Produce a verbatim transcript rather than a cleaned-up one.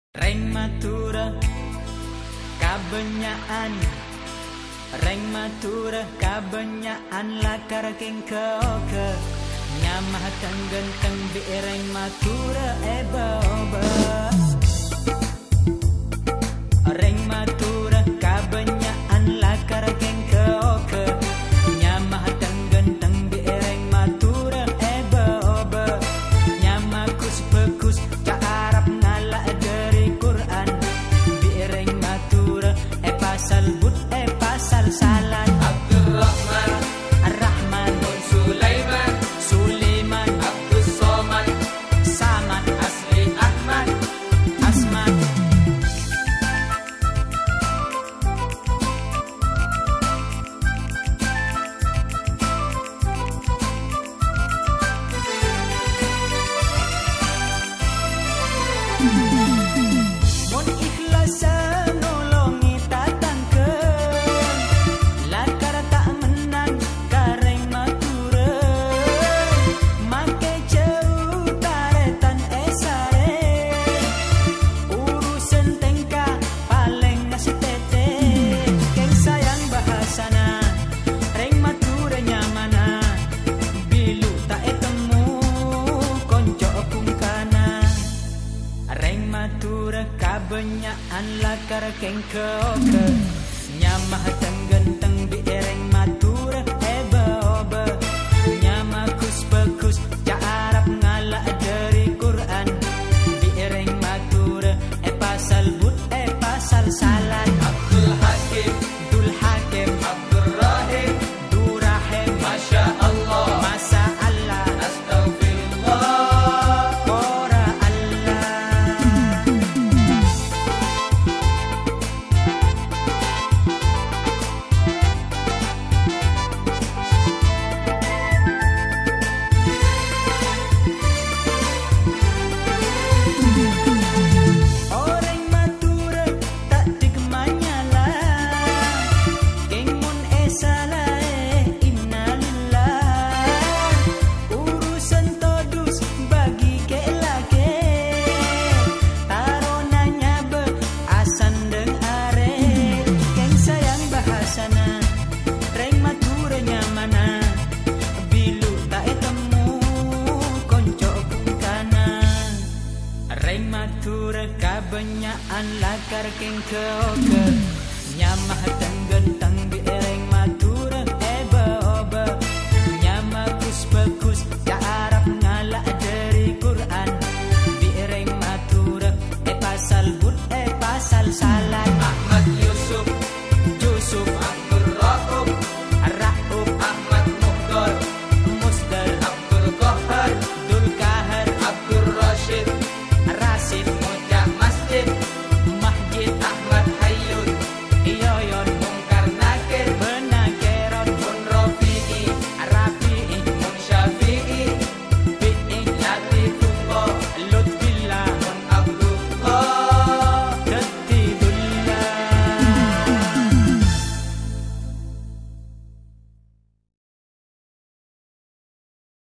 Reng matura kabenyaan, reng matura kabenyaan lakar keng keoke nyamah tang genteng bi reng matura eba oba. Reng matura kabenyaan lakar keng keoke nyamah tang genteng bi reng matura eba oba. Nyamah kus pekus ka Arab ngala dari Quran bi reng matura e pasal but e pasal salat. Abdurrahman, Ar-Rahman, Sulaiman, Sulaiman, Abdus Somad, Samad, Asli Ahmad, Asmad. Mun ikhlas nolongi tatangkeun lakar tak menang kareng matura make jauh taretan esare urusan tengka paling ngasih tete keng sayang bahasana reng matura nyamana bilu tak etemu konco pungkana. Reng matura kabenyaan lakar keng keoke nyamah teng genteng bi reng matura eba oba. Nyamah kus pekus ca Arab ngala dari Quran bi reng matura e pasal but e pasal salat. Abdul Hakim, Dul Hakim, Abdul Rahim, Durahim, Masya Allah, Masa Allah, Astaghfirullah. Ora Allah. Orang matura tak dikemanyala kengun esala innalillah urusan todus bagi ke lake taronanya be asan deng are keng sayang bahasana reng matura nyamana bilu tak etemu konco pungkana. Reng matura kabenyaan lakar keng keoke